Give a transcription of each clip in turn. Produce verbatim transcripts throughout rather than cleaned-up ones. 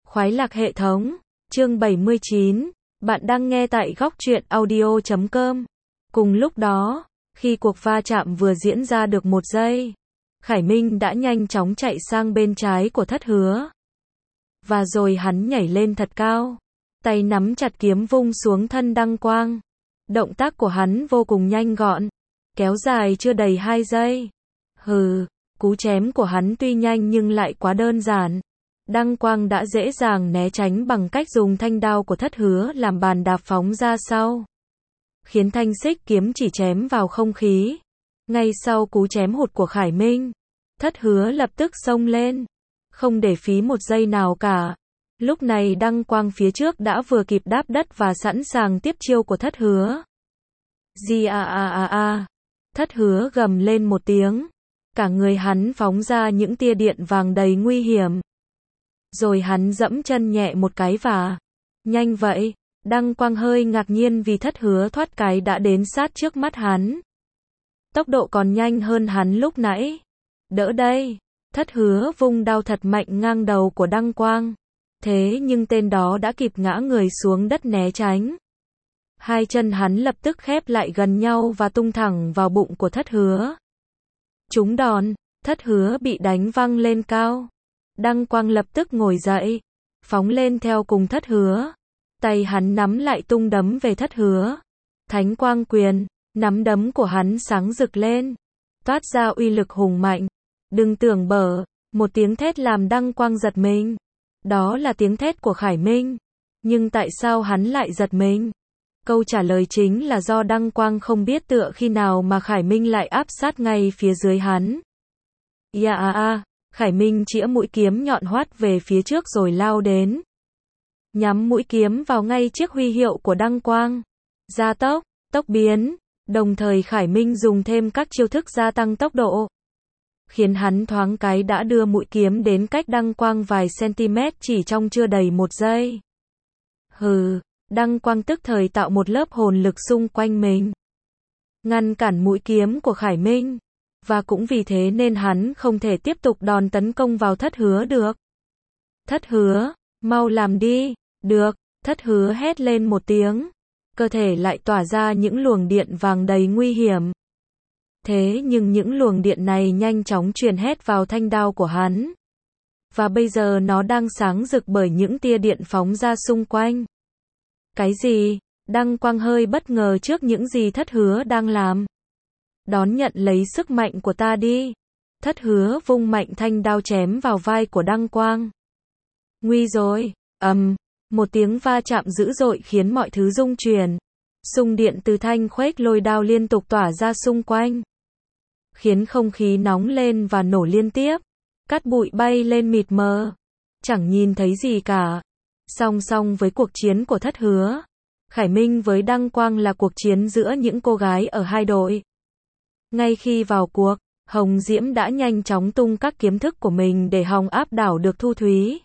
Khoái lạc hệ thống, chương bảy mươi chín, bạn đang nghe tại góc truyện audio chấm com. Cùng lúc đó, khi cuộc va chạm vừa diễn ra được một giây, Khải Minh đã nhanh chóng chạy sang bên trái của Thất Hứa. Và rồi hắn nhảy lên thật cao, tay nắm chặt kiếm vung xuống thân Đăng Quang. Động tác của hắn vô cùng nhanh gọn, kéo dài chưa đầy hai giây. Hừ, cú chém của hắn tuy nhanh nhưng lại quá đơn giản. Đăng Quang đã dễ dàng né tránh bằng cách dùng thanh đao của Thất Hứa làm bàn đạp phóng ra sau, khiến thanh xích kiếm chỉ chém vào không khí. Ngay sau cú chém hụt của Khải Minh, Thất Hứa lập tức xông lên, không để phí một giây nào cả. Lúc này Đăng Quang phía trước đã vừa kịp đáp đất và sẵn sàng tiếp chiêu của Thất Hứa. Di a a a a, Thất Hứa gầm lên một tiếng, cả người hắn phóng ra những tia điện vàng đầy nguy hiểm. Rồi hắn dẫm chân nhẹ một cái và... Nhanh vậy, Đăng Quang hơi ngạc nhiên vì Thất Hứa thoát cái đã đến sát trước mắt hắn. Tốc độ còn nhanh hơn hắn lúc nãy. Đỡ đây, Thất Hứa vung đao thật mạnh ngang đầu của Đăng Quang. Thế nhưng tên đó đã kịp ngã người xuống đất né tránh. Hai chân hắn lập tức khép lại gần nhau và tung thẳng vào bụng của Thất Hứa. Trúng đòn, Thất Hứa bị đánh văng lên cao. Đăng Quang lập tức ngồi dậy, phóng lên theo cùng Thất Hứa. Tay hắn nắm lại tung đấm về Thất Hứa. Thánh Quang Quyền, nắm đấm của hắn sáng rực lên, toát ra uy lực hùng mạnh. Đừng tưởng bở, một tiếng thét làm Đăng Quang giật mình. Đó là tiếng thét của Khải Minh. Nhưng tại sao hắn lại giật mình? Câu trả lời chính là do Đăng Quang không biết tựa khi nào mà Khải Minh lại áp sát ngay phía dưới hắn. Ya a a, Khải Minh chĩa mũi kiếm nhọn hoắt về phía trước rồi lao đến, nhắm mũi kiếm vào ngay chiếc huy hiệu của Đăng Quang. Gia tốc, tốc biến, đồng thời Khải Minh dùng thêm các chiêu thức gia tăng tốc độ, khiến hắn thoáng cái đã đưa mũi kiếm đến cách Đăng Quang vài cm chỉ trong chưa đầy một giây. Hừ, Đăng Quang tức thời tạo một lớp hồn lực xung quanh mình, ngăn cản mũi kiếm của Khải Minh. Và cũng vì thế nên hắn không thể tiếp tục đòn tấn công vào Thất Hứa được. Thất Hứa, mau làm đi. Được, Thất Hứa hét lên một tiếng. Cơ thể lại tỏa ra những luồng điện vàng đầy nguy hiểm. Thế nhưng những luồng điện này nhanh chóng truyền hết vào thanh đao của hắn. Và bây giờ nó đang sáng rực bởi những tia điện phóng ra xung quanh. Cái gì? Đăng Quang hơi bất ngờ trước những gì Thất Hứa đang làm. Đón nhận lấy sức mạnh của ta đi. Thất Hứa vung mạnh thanh đao chém vào vai của Đăng Quang. Nguy rồi, ầm, um, một tiếng va chạm dữ dội khiến mọi thứ rung chuyển. Xung điện từ thanh khuếch lôi đao liên tục tỏa ra xung quanh, khiến không khí nóng lên và nổ liên tiếp. Cát bụi bay lên mịt mờ, chẳng nhìn thấy gì cả. Song song với cuộc chiến của Thất Hứa, Khải Minh với Đăng Quang là cuộc chiến giữa những cô gái ở hai đội. Ngay khi vào cuộc, Hồng Diễm đã nhanh chóng tung các kiếm thức của mình để hòng áp đảo được Thu Thúy.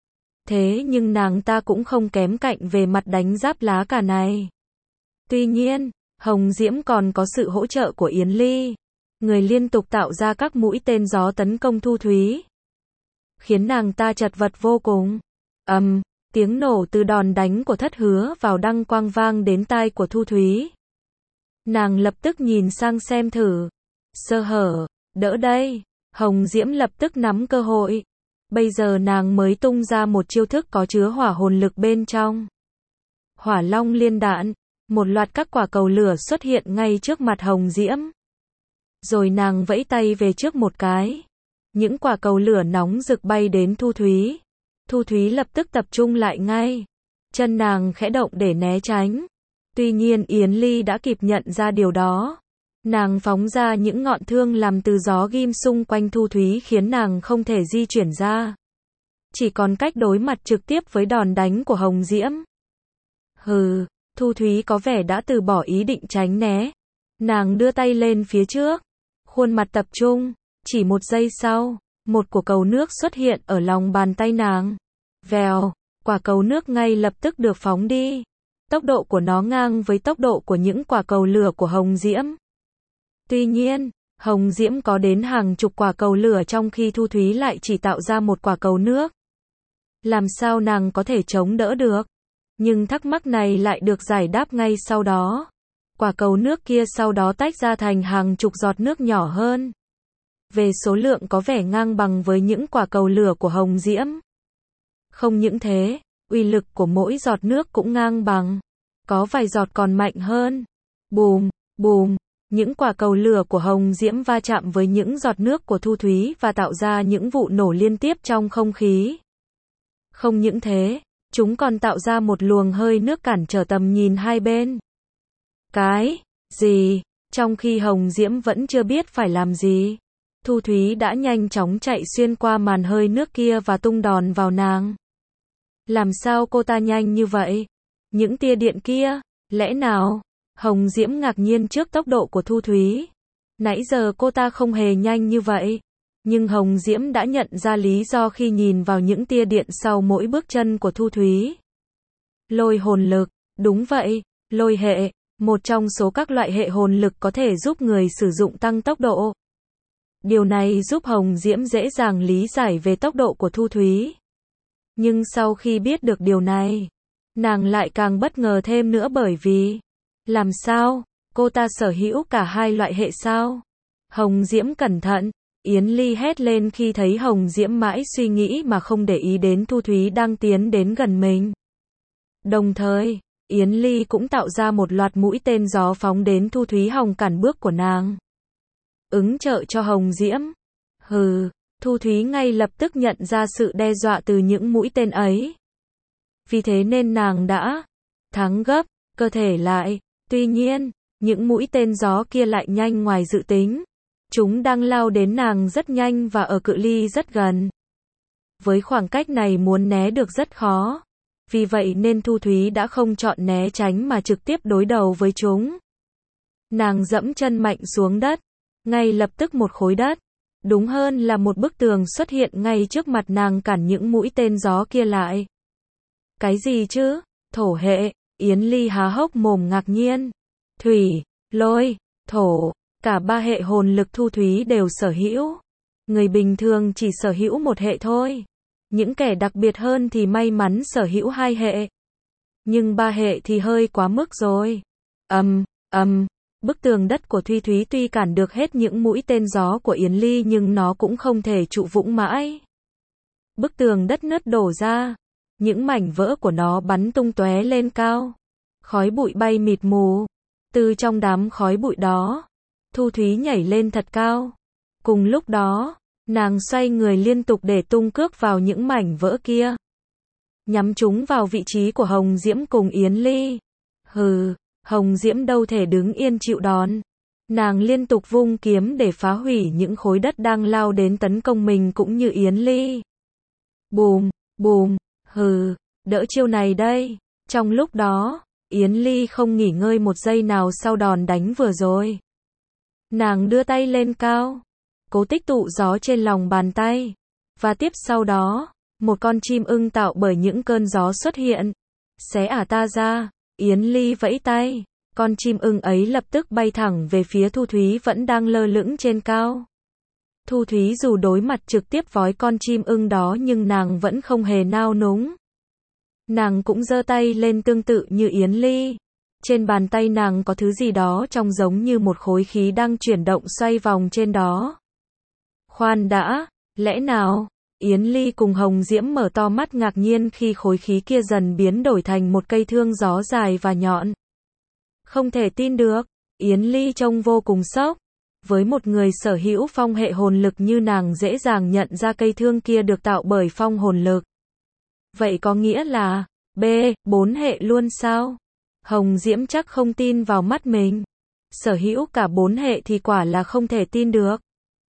Thế nhưng nàng ta cũng không kém cạnh về mặt đánh giáp lá cả này. Tuy nhiên, Hồng Diễm còn có sự hỗ trợ của Yến Ly, người liên tục tạo ra các mũi tên gió tấn công Thu Thúy, khiến nàng ta chật vật vô cùng. Ầm, um, tiếng nổ từ đòn đánh của Thất Hứa vào Đăng Quang vang đến tai của Thu Thúy. Nàng lập tức nhìn sang xem thử. Sơ hở, đỡ đây. Hồng Diễm lập tức nắm cơ hội. Bây giờ nàng mới tung ra một chiêu thức có chứa hỏa hồn lực bên trong. Hỏa Long Liên Đạn. Một loạt các quả cầu lửa xuất hiện ngay trước mặt Hồng Diễm. Rồi nàng vẫy tay về trước một cái. Những quả cầu lửa nóng rực bay đến Thu Thúy. Thu Thúy lập tức tập trung lại ngay. Chân nàng khẽ động để né tránh. Tuy nhiên Yến Ly đã kịp nhận ra điều đó. Nàng phóng ra những ngọn thương làm từ gió ghim xung quanh Thu Thúy khiến nàng không thể di chuyển ra. Chỉ còn cách đối mặt trực tiếp với đòn đánh của Hồng Diễm. Hừ, Thu Thúy có vẻ đã từ bỏ ý định tránh né. Nàng đưa tay lên phía trước, khuôn mặt tập trung. Chỉ một giây sau, một quả cầu nước xuất hiện ở lòng bàn tay nàng. Vèo, quả cầu nước ngay lập tức được phóng đi. Tốc độ của nó ngang với tốc độ của những quả cầu lửa của Hồng Diễm. Tuy nhiên, Hồng Diễm có đến hàng chục quả cầu lửa trong khi Thu Thúy lại chỉ tạo ra một quả cầu nước. Làm sao nàng có thể chống đỡ được? Nhưng thắc mắc này lại được giải đáp ngay sau đó. Quả cầu nước kia sau đó tách ra thành hàng chục giọt nước nhỏ hơn. Về số lượng có vẻ ngang bằng với những quả cầu lửa của Hồng Diễm. Không những thế, uy lực của mỗi giọt nước cũng ngang bằng. Có vài giọt còn mạnh hơn. Bùm, bùm, những quả cầu lửa của Hồng Diễm va chạm với những giọt nước của Thu Thúy và tạo ra những vụ nổ liên tiếp trong không khí. Không những thế, chúng còn tạo ra một luồng hơi nước cản trở tầm nhìn hai bên. Cái gì? Trong khi Hồng Diễm vẫn chưa biết phải làm gì, Thu Thúy đã nhanh chóng chạy xuyên qua màn hơi nước kia và tung đòn vào nàng. Làm sao cô ta nhanh như vậy? Những tia điện kia, lẽ nào? Hồng Diễm ngạc nhiên trước tốc độ của Thu Thúy. Nãy giờ cô ta không hề nhanh như vậy. Nhưng Hồng Diễm đã nhận ra lý do khi nhìn vào những tia điện sau mỗi bước chân của Thu Thúy. Lôi hồn lực, đúng vậy, lôi hệ, một trong số các loại hệ hồn lực có thể giúp người sử dụng tăng tốc độ. Điều này giúp Hồng Diễm dễ dàng lý giải về tốc độ của Thu Thúy. Nhưng sau khi biết được điều này, nàng lại càng bất ngờ thêm nữa bởi vì, làm sao, cô ta sở hữu cả hai loại hệ sao? Hồng Diễm cẩn thận, Yến Ly hét lên khi thấy Hồng Diễm mãi suy nghĩ mà không để ý đến Thu Thúy đang tiến đến gần mình. Đồng thời, Yến Ly cũng tạo ra một loạt mũi tên gió phóng đến Thu Thúy hòng cản bước của nàng. Ứng trợ cho Hồng Diễm. Hừ, Thu Thúy ngay lập tức nhận ra sự đe dọa từ những mũi tên ấy. Vì thế nên nàng đã thắng gấp, cơ thể lại. Tuy nhiên, những mũi tên gió kia lại nhanh ngoài dự tính. Chúng đang lao đến nàng rất nhanh và ở cự ly rất gần. Với khoảng cách này muốn né được rất khó. Vì vậy nên Thu Thúy đã không chọn né tránh mà trực tiếp đối đầu với chúng. Nàng dẫm chân mạnh xuống đất. Ngay lập tức một khối đất, đúng hơn là một bức tường xuất hiện ngay trước mặt nàng cản những mũi tên gió kia lại. Cái gì chứ? Thổ hệ, Yến Ly há hốc mồm ngạc nhiên. Thủy, lôi, thổ, cả ba hệ hồn lực Thu Thúy đều sở hữu. Người bình thường chỉ sở hữu một hệ thôi. Những kẻ đặc biệt hơn thì may mắn sở hữu hai hệ. Nhưng ba hệ thì hơi quá mức rồi. Ầm, ầm. Bức tường đất của Thu Thúy tuy cản được hết những mũi tên gió của Yến Ly nhưng nó cũng không thể trụ vững mãi. Bức tường đất nứt đổ ra, những mảnh vỡ của nó bắn tung tóe lên cao. Khói bụi bay mịt mù. Từ trong đám khói bụi đó, Thu Thúy nhảy lên thật cao. Cùng lúc đó, nàng xoay người liên tục để tung cước vào những mảnh vỡ kia. Nhắm chúng vào vị trí của Hồng Diễm cùng Yến Ly. Hừ. Hồng Diễm đâu thể đứng yên chịu đòn. Nàng liên tục vung kiếm để phá hủy những khối đất đang lao đến tấn công mình cũng như Yến Ly. Bùm, bùm, hừ, đỡ chiêu này đây. Trong lúc đó, Yến Ly không nghỉ ngơi một giây nào sau đòn đánh vừa rồi. Nàng đưa tay lên cao, cố tích tụ gió trên lòng bàn tay. Và tiếp sau đó, một con chim ưng tạo bởi những cơn gió xuất hiện. Xé ả ta ra. Yến Ly vẫy tay, con chim ưng ấy lập tức bay thẳng về phía Thu Thúy vẫn đang lơ lửng trên cao. Thu Thúy dù đối mặt trực tiếp với con chim ưng đó nhưng nàng vẫn không hề nao núng. Nàng cũng giơ tay lên tương tự như Yến Ly. Trên bàn tay nàng có thứ gì đó trông giống như một khối khí đang chuyển động xoay vòng trên đó. Khoan đã, lẽ nào? Yến Ly cùng Hồng Diễm mở to mắt ngạc nhiên khi khối khí kia dần biến đổi thành một cây thương gió dài và nhọn. Không thể tin được, Yến Ly trông vô cùng sốc. Với một người sở hữu phong hệ hồn lực như nàng dễ dàng nhận ra cây thương kia được tạo bởi phong hồn lực. Vậy có nghĩa là, B, bốn hệ luôn sao? Hồng Diễm chắc không tin vào mắt mình. Sở hữu cả bốn hệ thì quả là không thể tin được.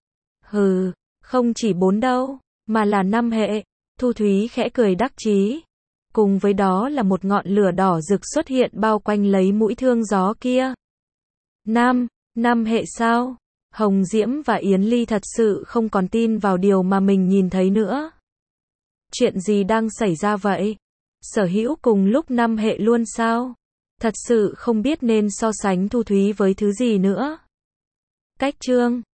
Hừ, không chỉ bốn đâu. Mà là năm hệ. Thu Thúy khẽ cười đắc chí. Cùng với đó là một ngọn lửa đỏ rực xuất hiện bao quanh lấy mũi thương gió kia. Năm, năm hệ sao? Hồng Diễm và Yến Ly thật sự không còn tin vào điều mà mình nhìn thấy nữa. Chuyện gì đang xảy ra vậy? Sở hữu cùng lúc năm hệ luôn sao? Thật sự không biết nên so sánh Thu Thúy với thứ gì nữa. Cách chương